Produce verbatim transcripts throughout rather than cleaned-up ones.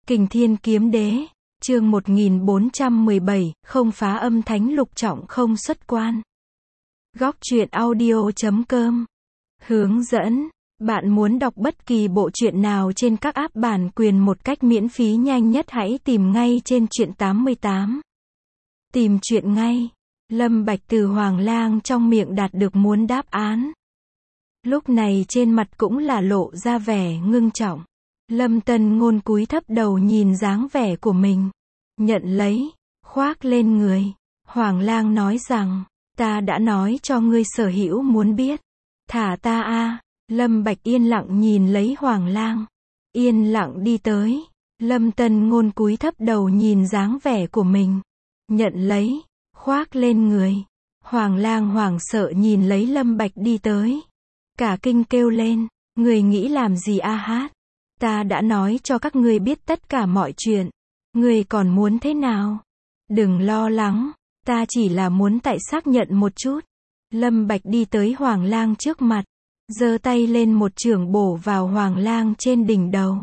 Kình Thiên Kiếm Đế, chương một nghìn bốn trăm mười bảy, không phá âm thánh lục trọng không xuất quan. Góc truyện audio chấm com. Hướng dẫn, bạn muốn đọc bất kỳ bộ truyện nào trên các app bản quyền một cách miễn phí nhanh nhất hãy tìm ngay trên truyện tám mươi tám. Tìm truyện ngay. Lâm Bạch từ Hoàng Lang trong miệng đạt được muốn đáp án. Lúc này trên mặt cũng là lộ ra vẻ ngưng trọng. Lâm Tân Ngôn cúi thấp đầu nhìn dáng vẻ của mình. Nhận lấy, khoác lên người. Hoàng Lang nói rằng, ta đã nói cho ngươi sở hữu muốn biết. Thả ta a. Lâm Bạch yên lặng nhìn lấy Hoàng Lang. Yên lặng đi tới. Lâm Tân Ngôn cúi thấp đầu nhìn dáng vẻ của mình. Nhận lấy, khoác lên người. Hoàng Lang hoảng sợ nhìn lấy Lâm Bạch đi tới. Cả kinh kêu lên, người nghĩ làm gì a hát? Ta đã nói cho các ngươi biết tất cả mọi chuyện. Ngươi còn muốn thế nào? Đừng lo lắng, ta chỉ là muốn tại xác nhận một chút. Lâm Bạch đi tới Hoàng Lang trước mặt, giơ tay lên một chưởng bổ vào Hoàng Lang trên đỉnh đầu.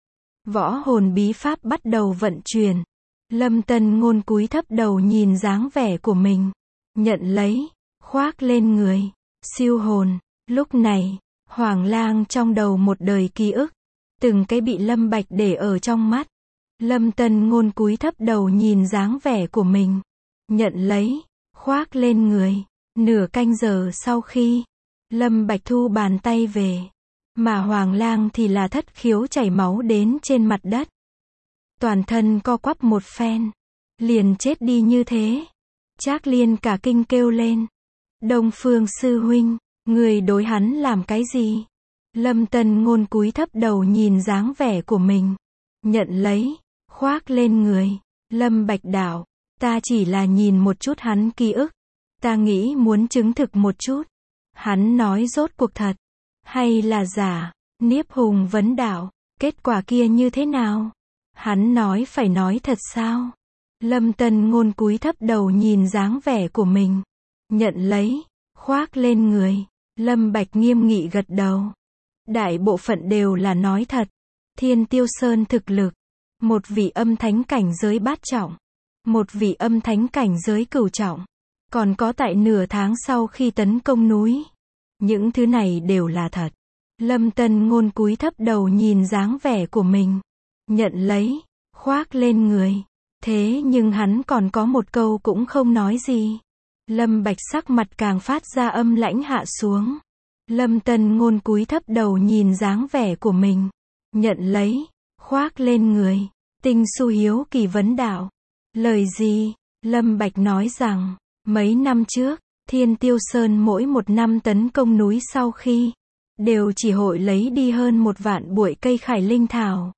Võ hồn bí pháp bắt đầu vận chuyển. Lâm Tân Ngôn cúi thấp đầu nhìn dáng vẻ của mình. Nhận lấy, khoác lên người. Siêu hồn. Lúc này, Hoàng Lang trong đầu một đời ký ức. Từng cái bị Lâm Bạch để ở trong mắt. Lâm Tân Ngôn cúi thấp đầu nhìn dáng vẻ của mình. Nhận lấy, khoác lên người. Nửa canh giờ sau khi, Lâm Bạch thu bàn tay về. Mà Hoàng Lang thì là thất khiếu chảy máu đến trên mặt đất. Toàn thân co quắp một phen. Liền chết đi như thế. Trác Liên cả kinh kêu lên. Đông Phương sư huynh, người đối hắn làm cái gì? Lâm Tân Ngôn cúi thấp đầu nhìn dáng vẻ của mình. Nhận lấy, khoác lên người. Lâm Bạch đạo, ta chỉ là nhìn một chút hắn ký ức. Ta nghĩ muốn chứng thực một chút. Hắn nói rốt cuộc thật, hay là giả? Niếp Hùng vấn đạo, kết quả kia như thế nào? Hắn nói phải nói thật sao? Lâm Tân Ngôn cúi thấp đầu nhìn dáng vẻ của mình. Nhận lấy, khoác lên người. Lâm Bạch nghiêm nghị gật đầu. Đại bộ phận đều là nói thật. Thiên Tiêu Sơn thực lực. Một vị âm thánh cảnh giới bát trọng. Một vị âm thánh cảnh giới cửu trọng. Còn có tại nửa tháng sau khi tấn công núi. Những thứ này đều là thật. Lâm Tân Ngôn cúi thấp đầu nhìn dáng vẻ của mình. Nhận lấy, khoác lên người. Thế nhưng hắn còn có một câu cũng không nói gì. Lâm Bạch sắc mặt càng phát ra âm lãnh hạ xuống. Lâm Tân Ngôn cúi thấp đầu nhìn dáng vẻ của mình. Nhận lấy, khoác lên người. Tinh Xu hiếu kỳ vấn đạo. Lời gì? Lâm Bạch nói rằng, mấy năm trước, Thiên Tiêu Sơn mỗi một năm tấn công núi sau khi, đều chỉ hội lấy đi hơn một vạn bụi cây khải linh thảo.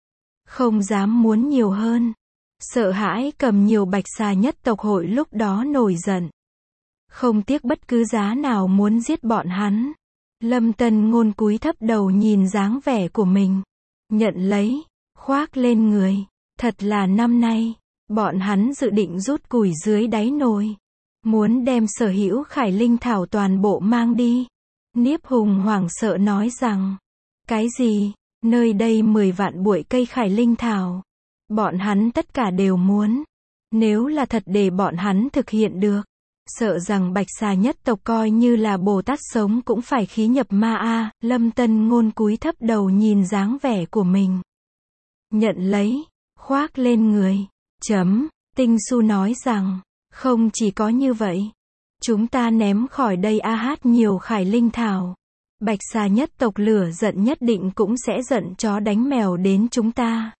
Không dám muốn nhiều hơn. Sợ hãi cầm nhiều bạch xà nhất tộc hội lúc đó nổi giận. Không tiếc bất cứ giá nào muốn giết bọn hắn. Lâm Tân Ngôn cúi thấp đầu nhìn dáng vẻ của mình. Nhận lấy, khoác lên người. Thật là năm nay, bọn hắn dự định rút củi dưới đáy nồi. Muốn đem sở hữu khải linh thảo toàn bộ mang đi. Niếp Hùng hoảng sợ nói rằng, cái gì? Nơi đây mười vạn bụi cây khải linh thảo. Bọn hắn tất cả đều muốn. Nếu là thật để bọn hắn thực hiện được, sợ rằng bạch xà nhất tộc coi như là Bồ Tát sống cũng phải khí nhập ma a. Lâm Tân Ngôn cúi thấp đầu nhìn dáng vẻ của mình. Nhận lấy, khoác lên người. Chấm, Tinh Xu nói rằng, không chỉ có như vậy. Chúng ta ném khỏi đây a hát nhiều khải linh thảo. Bạch xà nhất tộc lửa giận nhất định cũng sẽ giận chó đánh mèo đến chúng ta.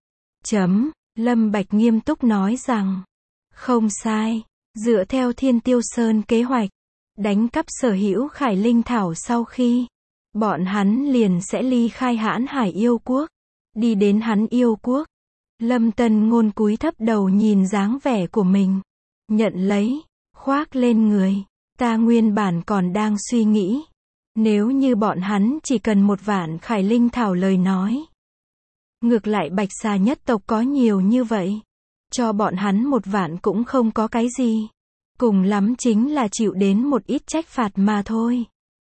Chấm, Lâm Bạch nghiêm túc nói rằng, không sai. Dựa theo Thiên Tiêu Sơn kế hoạch, đánh cắp sở hữu khải linh thảo sau khi, bọn hắn liền sẽ ly khai Hãn Hải yêu quốc, đi đến hắn yêu quốc. Lâm Tân Ngôn cúi thấp đầu nhìn dáng vẻ của mình. Nhận lấy, khoác lên người. Ta nguyên bản còn đang suy nghĩ, nếu như bọn hắn chỉ cần một vạn khải linh thảo lời nói. Ngược lại bạch xà nhất tộc có nhiều như vậy. Cho bọn hắn một vạn cũng không có cái gì. Cùng lắm chính là chịu đến một ít trách phạt mà thôi.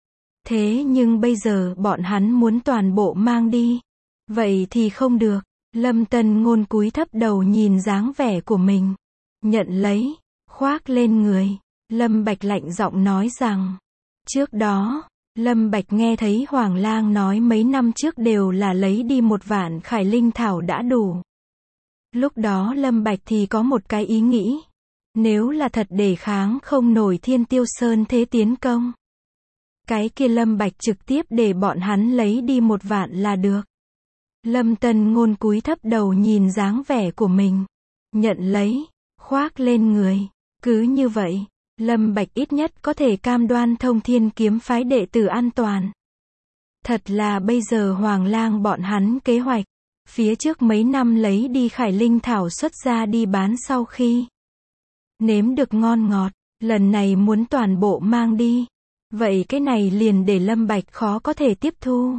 Thế nhưng bây giờ bọn hắn muốn toàn bộ mang đi. Vậy thì không được. Lâm Tân Ngôn cúi thấp đầu nhìn dáng vẻ của mình. Nhận lấy, khoác lên người. Lâm Bạch lạnh giọng nói rằng. Trước đó, Lâm Bạch nghe thấy Hoàng Lang nói mấy năm trước đều là lấy đi một vạn khải linh thảo đã đủ. Lúc đó Lâm Bạch thì có một cái ý nghĩ. Nếu là thật đề kháng không nổi Thiên Tiêu Sơn thế tiến công. Cái kia Lâm Bạch trực tiếp để bọn hắn lấy đi một vạn là được. Lâm Tân Ngôn cúi thấp đầu nhìn dáng vẻ của mình. Nhận lấy, khoác lên người. Cứ như vậy, Lâm Bạch ít nhất có thể cam đoan Thông Thiên kiếm phái đệ tử an toàn. Thật là bây giờ Hoàng Lang bọn hắn kế hoạch. Phía trước mấy năm lấy đi khải linh thảo xuất ra đi bán sau khi nếm được ngon ngọt, lần này muốn toàn bộ mang đi. Vậy cái này liền để Lâm Bạch khó có thể tiếp thu.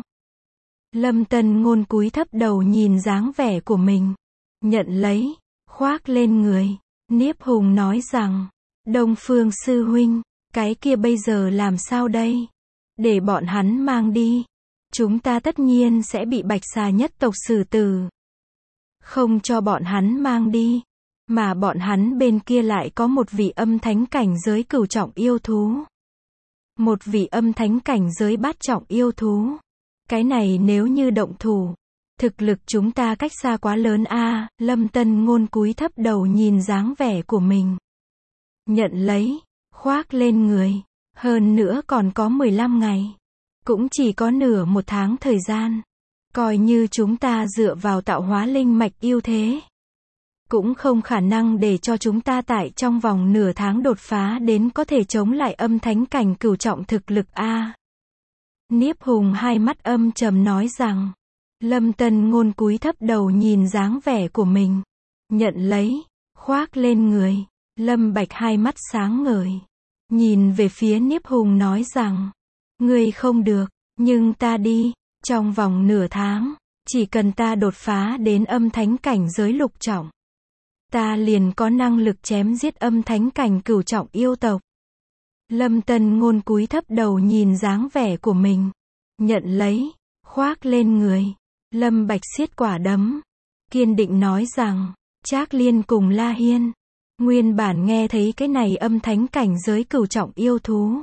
Lâm Tân Ngôn cúi thấp đầu nhìn dáng vẻ của mình. Nhận lấy, khoác lên người. Niếp Hùng nói rằng, Đông Phương sư huynh, cái kia bây giờ làm sao đây? Để bọn hắn mang đi. Chúng ta tất nhiên sẽ bị Bạch Xà nhất tộc xử tử. Không cho bọn hắn mang đi. Mà bọn hắn bên kia lại có một vị âm thánh cảnh giới cửu trọng yêu thú. Một vị âm thánh cảnh giới bát trọng yêu thú. Cái này nếu như động thủ, thực lực chúng ta cách xa quá lớn a. À, Lâm Tân Ngôn cúi thấp đầu nhìn dáng vẻ của mình. Nhận lấy, khoác lên người. Hơn nữa còn có mười lăm ngày. Cũng chỉ có nửa một tháng thời gian. Coi như chúng ta dựa vào tạo hóa linh mạch ưu thế. Cũng không khả năng để cho chúng ta tại trong vòng nửa tháng đột phá đến có thể chống lại âm thánh cảnh cửu trọng thực lực a. À, Niếp Hùng hai mắt âm trầm nói rằng. Lâm Tân Ngôn cúi thấp đầu nhìn dáng vẻ của mình. Nhận lấy, khoác lên người. Lâm Bạch hai mắt sáng ngời. Nhìn về phía Niếp Hùng nói rằng. Ngươi không được, nhưng ta đi. Trong vòng nửa tháng, chỉ cần ta đột phá đến âm thánh cảnh giới lục trọng. Ta liền có năng lực chém giết âm thánh cảnh cửu trọng yêu tộc. Lâm Tân Ngôn cúi thấp đầu nhìn dáng vẻ của mình. Nhận lấy, khoác lên người. Lâm Bạch siết quả đấm. Kiên định nói rằng, Trác Liên cùng La Hiên. Nguyên bản nghe thấy cái này âm thánh cảnh giới cửu trọng yêu thú.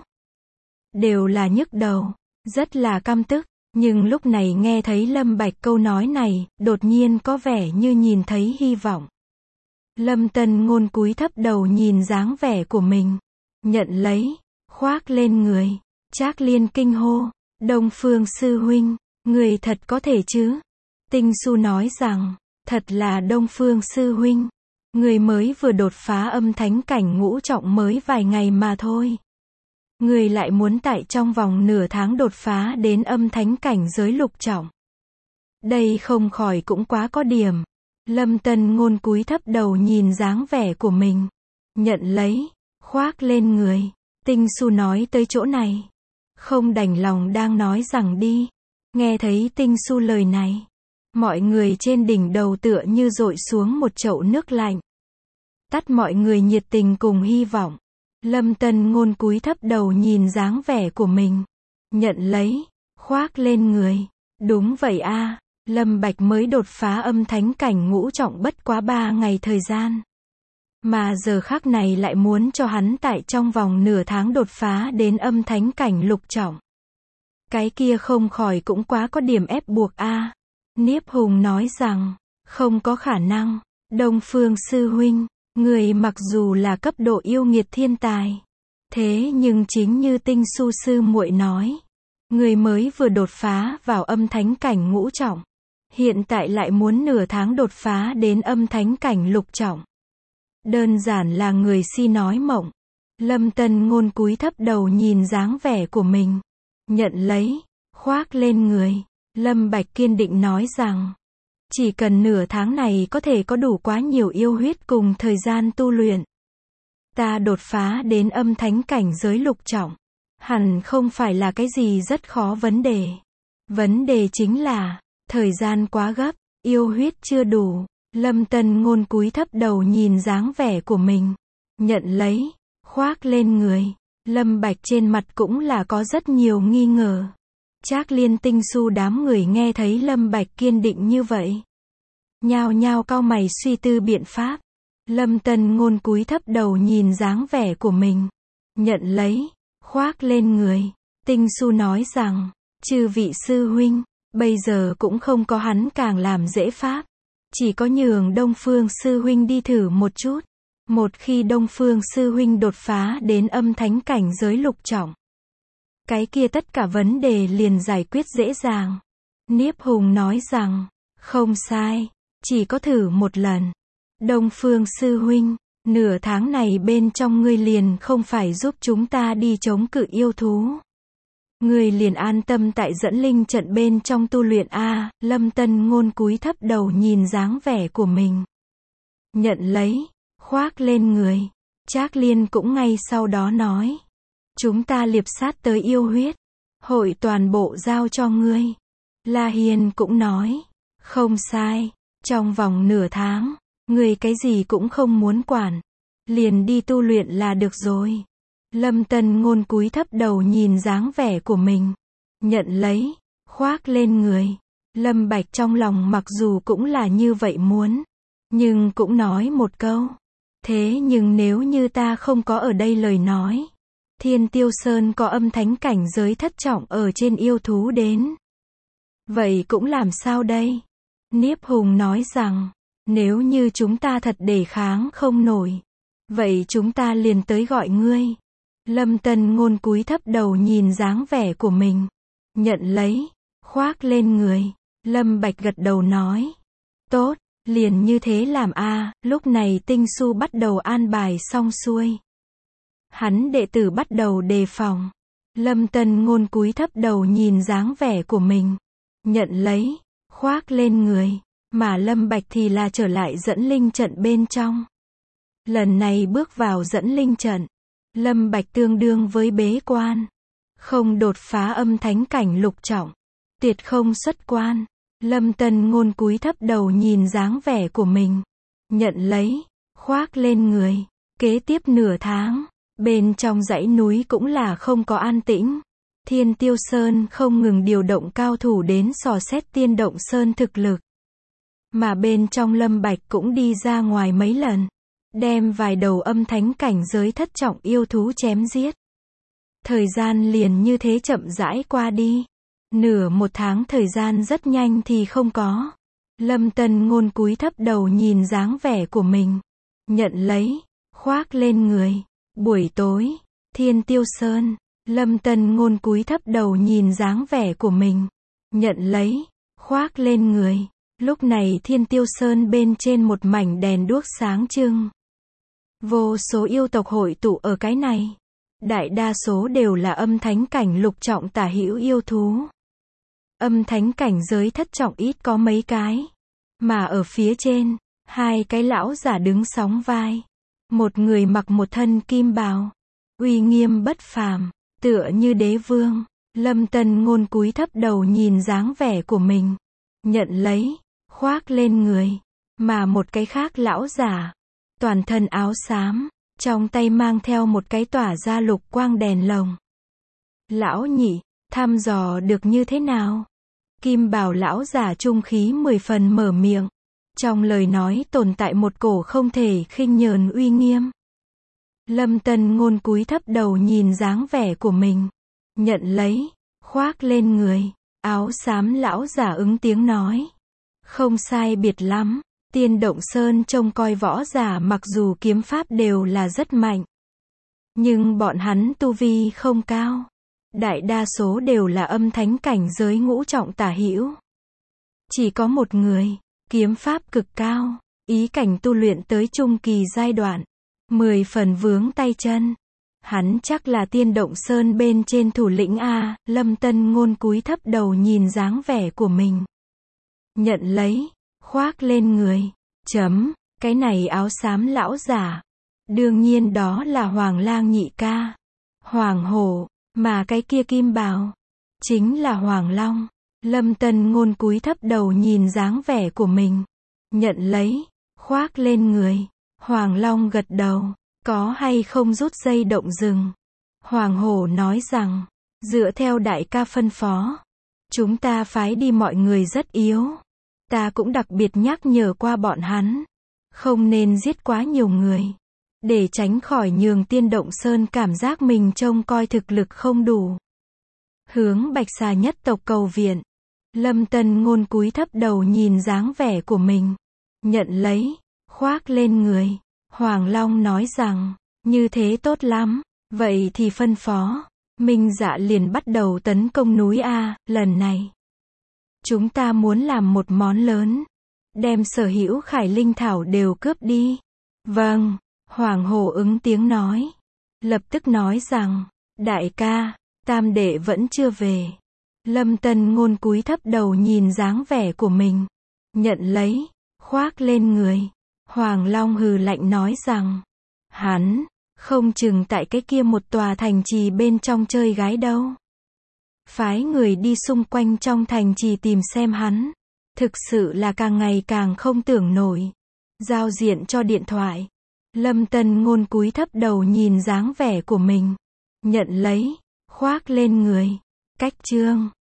Đều là nhức đầu. Rất là căm tức. Nhưng lúc này nghe thấy Lâm Bạch câu nói này, đột nhiên có vẻ như nhìn thấy hy vọng. Lâm Tân Ngôn cúi thấp đầu nhìn dáng vẻ của mình. Nhận lấy, khoác lên người. Trác Liên kinh hô. Đông Phương sư huynh, người thật có thể chứ? Tinh Su nói rằng, thật là Đông Phương sư huynh. Người mới vừa đột phá âm thánh cảnh ngũ trọng mới vài ngày mà thôi. Người lại muốn tại trong vòng nửa tháng đột phá đến âm thánh cảnh giới lục trọng. Đây không khỏi cũng quá có điểm. Lâm Tân Ngôn cúi thấp đầu nhìn dáng vẻ của mình. Nhận lấy, khoác lên người. Tinh Su nói tới chỗ này. Không đành lòng đang nói rằng đi. Nghe thấy Tinh Su lời này. Mọi người trên đỉnh đầu tựa như dội xuống một chậu nước lạnh. Tắt mọi người nhiệt tình cùng hy vọng. Lâm Tân Ngôn cúi thấp đầu nhìn dáng vẻ của mình. Nhận lấy, khoác lên người. Đúng vậy a. À, Lâm Bạch mới đột phá âm thánh cảnh ngũ trọng bất quá ba ngày thời gian. Mà giờ khắc này lại muốn cho hắn tại trong vòng nửa tháng đột phá đến âm thánh cảnh lục trọng. Cái kia không khỏi cũng quá có điểm ép buộc a. À, Niếp Hùng nói rằng, không có khả năng. Đông Phương sư huynh, người mặc dù là cấp độ yêu nghiệt thiên tài. Thế nhưng chính như Tinh Su sư muội nói. Người mới vừa đột phá vào âm thánh cảnh ngũ trọng. Hiện tại lại muốn nửa tháng đột phá đến âm thánh cảnh lục trọng. Đơn giản là người si nói mộng. Lâm Tân Ngôn cúi thấp đầu nhìn dáng vẻ của mình. Nhận lấy, khoác lên người. Lâm Bạch kiên định nói rằng. Chỉ cần nửa tháng này có thể có đủ quá nhiều yêu huyết cùng thời gian tu luyện. Ta đột phá đến âm thánh cảnh giới lục trọng. Hẳn không phải là cái gì rất khó vấn đề. Vấn đề chính là, thời gian quá gấp, yêu huyết chưa đủ. Lâm Tân Ngôn cúi thấp đầu nhìn dáng vẻ của mình. Nhận lấy, khoác lên người. Lâm Bạch trên mặt cũng là có rất nhiều nghi ngờ. Trác Liên Tinh Su đám người nghe thấy Lâm Bạch kiên định như vậy. nhao nhao cau mày suy tư biện pháp. Lâm Tân Ngôn cúi thấp đầu nhìn dáng vẻ của mình. Nhận lấy, khoác lên người. Tinh Xu nói rằng, chư vị sư huynh, bây giờ cũng không có hắn càng làm dễ pháp. Chỉ có nhường Đông Phương sư huynh đi thử một chút. Một khi Đông Phương sư huynh đột phá đến âm thánh cảnh giới lục trọng, cái kia tất cả vấn đề liền giải quyết dễ dàng. Niếp Hùng nói rằng, không sai, chỉ có thử một lần. Đông Phương sư huynh, nửa tháng này bên trong ngươi liền không phải giúp chúng ta đi chống cự yêu thú. Ngươi liền an tâm tại dẫn linh trận bên trong tu luyện a. Lâm Tân Ngôn cúi thấp đầu nhìn dáng vẻ của mình. Nhận lấy, khoác lên người. Trác Liên cũng ngay sau đó nói. Chúng ta liệp sát tới yêu huyết. Hội toàn bộ giao cho ngươi. La Hiên cũng nói. Không sai. Trong vòng nửa tháng, ngươi cái gì cũng không muốn quản. Liền đi tu luyện là được rồi. Lâm Tân Ngôn cúi thấp đầu nhìn dáng vẻ của mình. Nhận lấy, khoác lên người. Lâm Bạch trong lòng mặc dù cũng là như vậy muốn. Nhưng cũng nói một câu. Thế nhưng nếu như ta không có ở đây lời nói. Thiên Tiêu Sơn có âm thánh cảnh giới thất trọng ở trên yêu thú đến. Vậy cũng làm sao đây? Niếp Hùng nói rằng, nếu như chúng ta thật đề kháng không nổi. Vậy chúng ta liền tới gọi ngươi. Lâm Tân Ngôn cúi thấp đầu nhìn dáng vẻ của mình. Nhận lấy, khoác lên người. Lâm Bạch gật đầu nói. Tốt, liền như thế làm a. Lúc này Tinh Xu bắt đầu an bài xong xuôi. Hắn đệ tử bắt đầu đề phòng. Lâm Tân Ngôn cúi thấp đầu nhìn dáng vẻ của mình. Nhận lấy, khoác lên người. Mà Lâm Bạch thì là trở lại dẫn linh trận bên trong. Lần này bước vào dẫn linh trận. Lâm Bạch tương đương với bế quan. Không đột phá âm thánh cảnh lục trọng. Tuyệt không xuất quan. Lâm Tân Ngôn cúi thấp đầu nhìn dáng vẻ của mình. Nhận lấy, khoác lên người. Kế tiếp nửa tháng, bên trong dãy núi cũng là không có an tĩnh. Thiên Tiêu Sơn không ngừng điều động cao thủ đến dò xét Tiên Động Sơn thực lực. Mà bên trong Lâm Bạch cũng đi ra ngoài mấy lần. Đem vài đầu âm thánh cảnh giới thất trọng yêu thú chém giết. Thời gian liền như thế chậm rãi qua đi. Nửa một tháng thời gian rất nhanh thì không có. Lâm Tân Ngôn cúi thấp đầu nhìn dáng vẻ của mình. Nhận lấy, khoác lên người. Buổi tối, Thiên Tiêu Sơn. Lâm Tân Ngôn cúi thấp đầu nhìn dáng vẻ của mình. Nhận lấy, khoác lên người. Lúc này Thiên Tiêu Sơn bên trên một mảnh đèn đuốc sáng trưng. Vô số yêu tộc hội tụ ở cái này. Đại đa số đều là âm thánh cảnh lục trọng tả hữu yêu thú. Âm thánh cảnh giới thất trọng ít có mấy cái. Mà ở phía trên, hai cái lão giả đứng sóng vai. Một người mặc một thân kim bào. Uy nghiêm bất phàm, tựa như đế vương. Lâm Tân Ngôn cúi thấp đầu nhìn dáng vẻ của mình. Nhận lấy, khoác lên người. Mà một cái khác lão giả. Toàn thân áo xám, trong tay mang theo một cái tỏa ra lục quang đèn lồng. Lão nhị, thăm dò được như thế nào? Kim bào lão giả trung khí mười phần mở miệng. Trong lời nói tồn tại một cổ không thể khinh nhờn uy nghiêm. Lâm Tân Ngôn cúi thấp đầu nhìn dáng vẻ của mình. Nhận lấy, khoác lên người. Áo xám lão giả ứng tiếng nói. Không sai biệt lắm. Tiên Động Sơn trông coi võ giả mặc dù kiếm pháp đều là rất mạnh. Nhưng bọn hắn tu vi không cao. Đại đa số đều là âm thánh cảnh giới ngũ trọng tả hữu. Chỉ có một người, kiếm pháp cực cao, ý cảnh tu luyện tới trung kỳ giai đoạn. Mười phần vướng tay chân. Hắn chắc là Tiên Động Sơn bên trên thủ lĩnh A. Lâm Tân Ngôn cúi thấp đầu nhìn dáng vẻ của mình. Nhận lấy, khoác lên người. Chấm, cái này áo xám lão giả. Đương nhiên đó là Hoàng Lang nhị ca. Hoàng Hổ, mà cái kia kim bào. Chính là Hoàng Long. Lâm Tân Ngôn cúi thấp đầu nhìn dáng vẻ của mình. Nhận lấy, khoác lên người. Hoàng Long gật đầu. Có hay không rút dây động rừng? Hoàng Hổ nói rằng, dựa theo đại ca phân phó. Chúng ta phái đi mọi người rất yếu. Ta cũng đặc biệt nhắc nhở qua bọn hắn. Không nên giết quá nhiều người. Để tránh khỏi nhường Tiên Động Sơn cảm giác mình trông coi thực lực không đủ. Hướng Bạch Xà nhất tộc cầu viện. Lâm Tân Ngôn cúi thấp đầu nhìn dáng vẻ của mình. Nhận lấy, khoác lên người. Hoàng Long nói rằng, như thế tốt lắm. Vậy thì phân phó. Minh Dạ liền bắt đầu tấn công núi A, lần này. Chúng ta muốn làm một món lớn. Đem sở hữu Khải Linh Thảo đều cướp đi. Vâng, Hoàng Hổ ứng tiếng nói. Lập tức nói rằng, đại ca, tam đệ vẫn chưa về. Lâm Tân Ngôn cúi thấp đầu nhìn dáng vẻ của mình. Nhận lấy, khoác lên người. Hoàng Long hừ lạnh nói rằng, hắn, không chừng tại cái kia một tòa thành trì bên trong chơi gái đâu. Phái người đi xung quanh trong thành trì tìm xem hắn. Thực sự là càng ngày càng không tưởng nổi. Giao diện cho điện thoại. Lâm Tân Ngôn cúi thấp đầu nhìn dáng vẻ của mình. Nhận lấy, khoác lên người. Cách chương